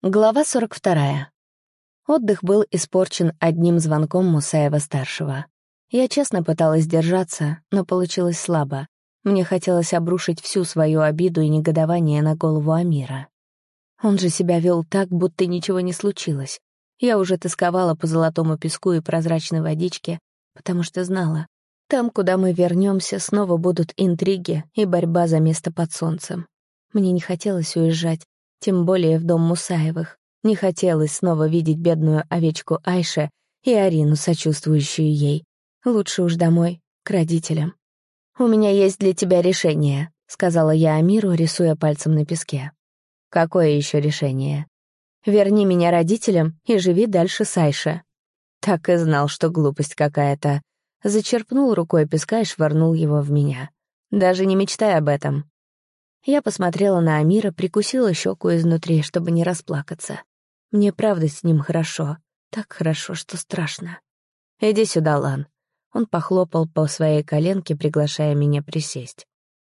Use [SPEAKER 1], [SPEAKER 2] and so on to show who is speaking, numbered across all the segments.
[SPEAKER 1] Глава 42. Отдых был испорчен одним звонком Мусаева-старшего. Я честно пыталась держаться, но получилось слабо. Мне хотелось обрушить всю свою обиду и негодование на голову Амира. Он же себя вел так, будто ничего не случилось. Я уже тосковала по золотому песку и прозрачной водичке, потому что знала, там, куда мы вернемся, снова будут интриги и борьба за место под солнцем. Мне не хотелось уезжать, тем более в дом Мусаевых. Не хотелось снова видеть бедную овечку Айше и Арину, сочувствующую ей. Лучше уж домой, к родителям. «У меня есть для тебя решение», — сказала я Амиру, рисуя пальцем на песке. «Какое еще решение?» «Верни меня родителям и живи дальше с Айше». Так и знал, что глупость какая-то. Зачерпнул рукой песка и швырнул его в меня. «Даже не мечтай об этом». Я посмотрела на Амира, прикусила щеку изнутри, чтобы не расплакаться. Мне правда с ним хорошо. Так хорошо, что страшно. «Иди сюда, Лан». Он похлопал по своей коленке, приглашая меня присесть.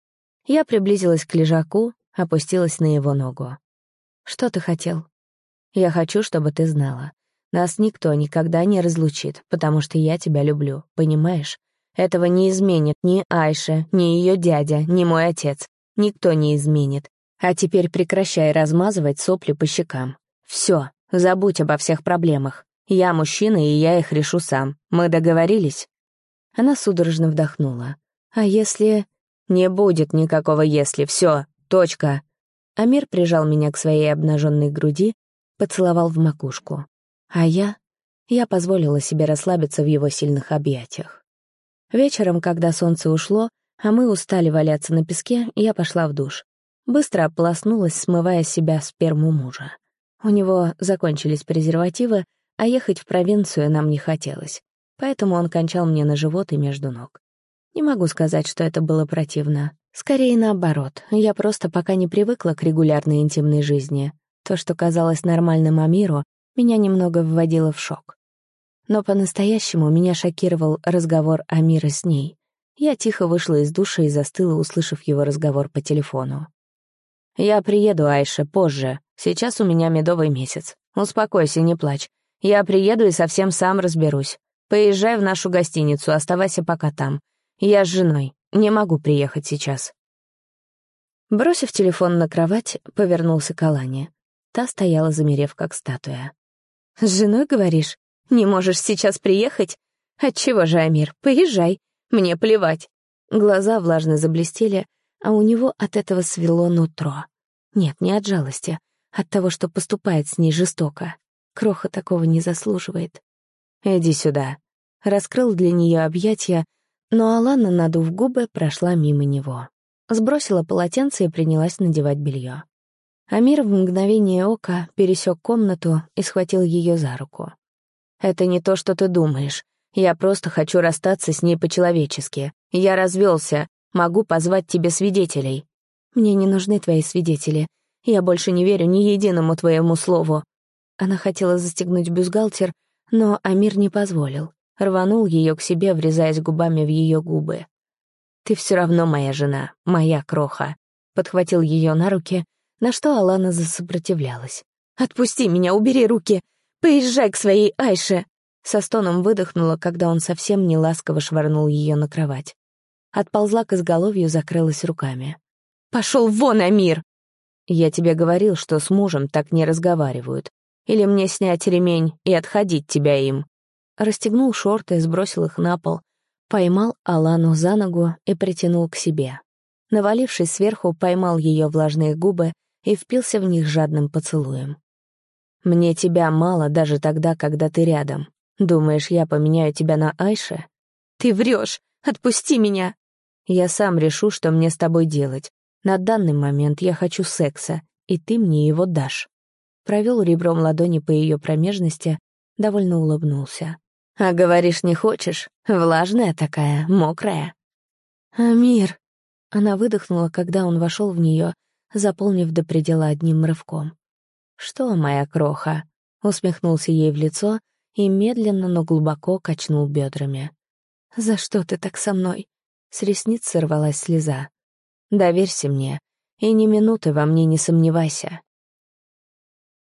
[SPEAKER 1] Я приблизилась к лежаку, опустилась на его ногу. «Что ты хотел?» «Я хочу, чтобы ты знала. Нас никто никогда не разлучит, потому что я тебя люблю, понимаешь? Этого не изменит ни Айша, ни ее дядя, ни мой отец. Никто не изменит. А теперь прекращай размазывать сопли по щекам. Все, забудь обо всех проблемах. Я мужчина, и я их решу сам. Мы договорились?» Она судорожно вдохнула. «А если...» «Не будет никакого «если», все, точка». Амир прижал меня к своей обнаженной груди, поцеловал в макушку. А я позволила себе расслабиться в его сильных объятиях. Вечером, когда солнце ушло, а мы устали валяться на песке, я пошла в душ. Быстро ополоснулась, смывая с себя сперму мужа. У него закончились презервативы, а ехать в провинцию нам не хотелось. Поэтому он кончал мне на живот и между ног. Не могу сказать, что это было противно. Скорее наоборот, я просто пока не привыкла к регулярной интимной жизни. То, что казалось нормальным Амиру, меня немного вводило в шок. Но по-настоящему меня шокировал разговор Амира с ней. Я тихо вышла из душа и застыла, услышав его разговор по телефону. «Я приеду, Айша, позже. Сейчас у меня медовый месяц. Успокойся, не плачь. Я приеду и совсем сам разберусь. Поезжай в нашу гостиницу, оставайся пока там. Я с женой. Не могу приехать сейчас». Бросив телефон на кровать, повернулся к Алане. Та стояла, замерев, как статуя. «С женой, говоришь? Не можешь сейчас приехать? Отчего же, Амир, поезжай. Мне плевать». Глаза влажно заблестели, а у него от этого свело нутро. Нет, не от жалости, от того, что поступает с ней жестоко. Кроха такого не заслуживает. «Иди сюда». Раскрыл для нее объятия, но Алана, надув губы, прошла мимо него. Сбросила полотенце и принялась надевать белье. Амир в мгновение ока пересек комнату и схватил ее за руку. «Это не то, что ты думаешь. Я просто хочу расстаться с ней по-человечески. Я развелся. Могу позвать тебе свидетелей». «Мне не нужны твои свидетели. Я больше не верю ни единому твоему слову». Она хотела застегнуть бюстгальтер, но Амир не позволил. Рванул ее к себе, врезаясь губами в ее губы. «Ты все равно моя жена, моя кроха». Подхватил ее на руки, на что Алана засопротивлялась. «Отпусти меня, убери руки! Поезжай к своей Айше!» Со стоном выдохнула, когда он совсем неласково швырнул ее на кровать. Отползла к изголовью, закрылась руками. «Пошел вон, Амир!» «Я тебе говорил, что с мужем так не разговаривают. Или мне снять ремень и отходить тебя им?» Расстегнул шорты, сбросил их на пол, поймал Алану за ногу и притянул к себе. Навалившись сверху, поймал ее влажные губы и впился в них жадным поцелуем. «Мне тебя мало даже тогда, когда ты рядом. Думаешь, я поменяю тебя на Айше?» «Ты врешь! Отпусти меня!» «Я сам решу, что мне с тобой делать. На данный момент я хочу секса, и ты мне его дашь». Провел ребром ладони по ее промежности, довольно улыбнулся. «А говоришь, не хочешь? Влажная такая, мокрая». «Амир!» Она выдохнула, когда он вошел в нее, заполнив до предела одним рывком. «Что, моя кроха?» Усмехнулся ей в лицо и медленно, но глубоко качнул бедрами. «За что ты так со мной?» С ресниц сорвалась слеза. «Доверься мне, и ни минуты во мне не сомневайся.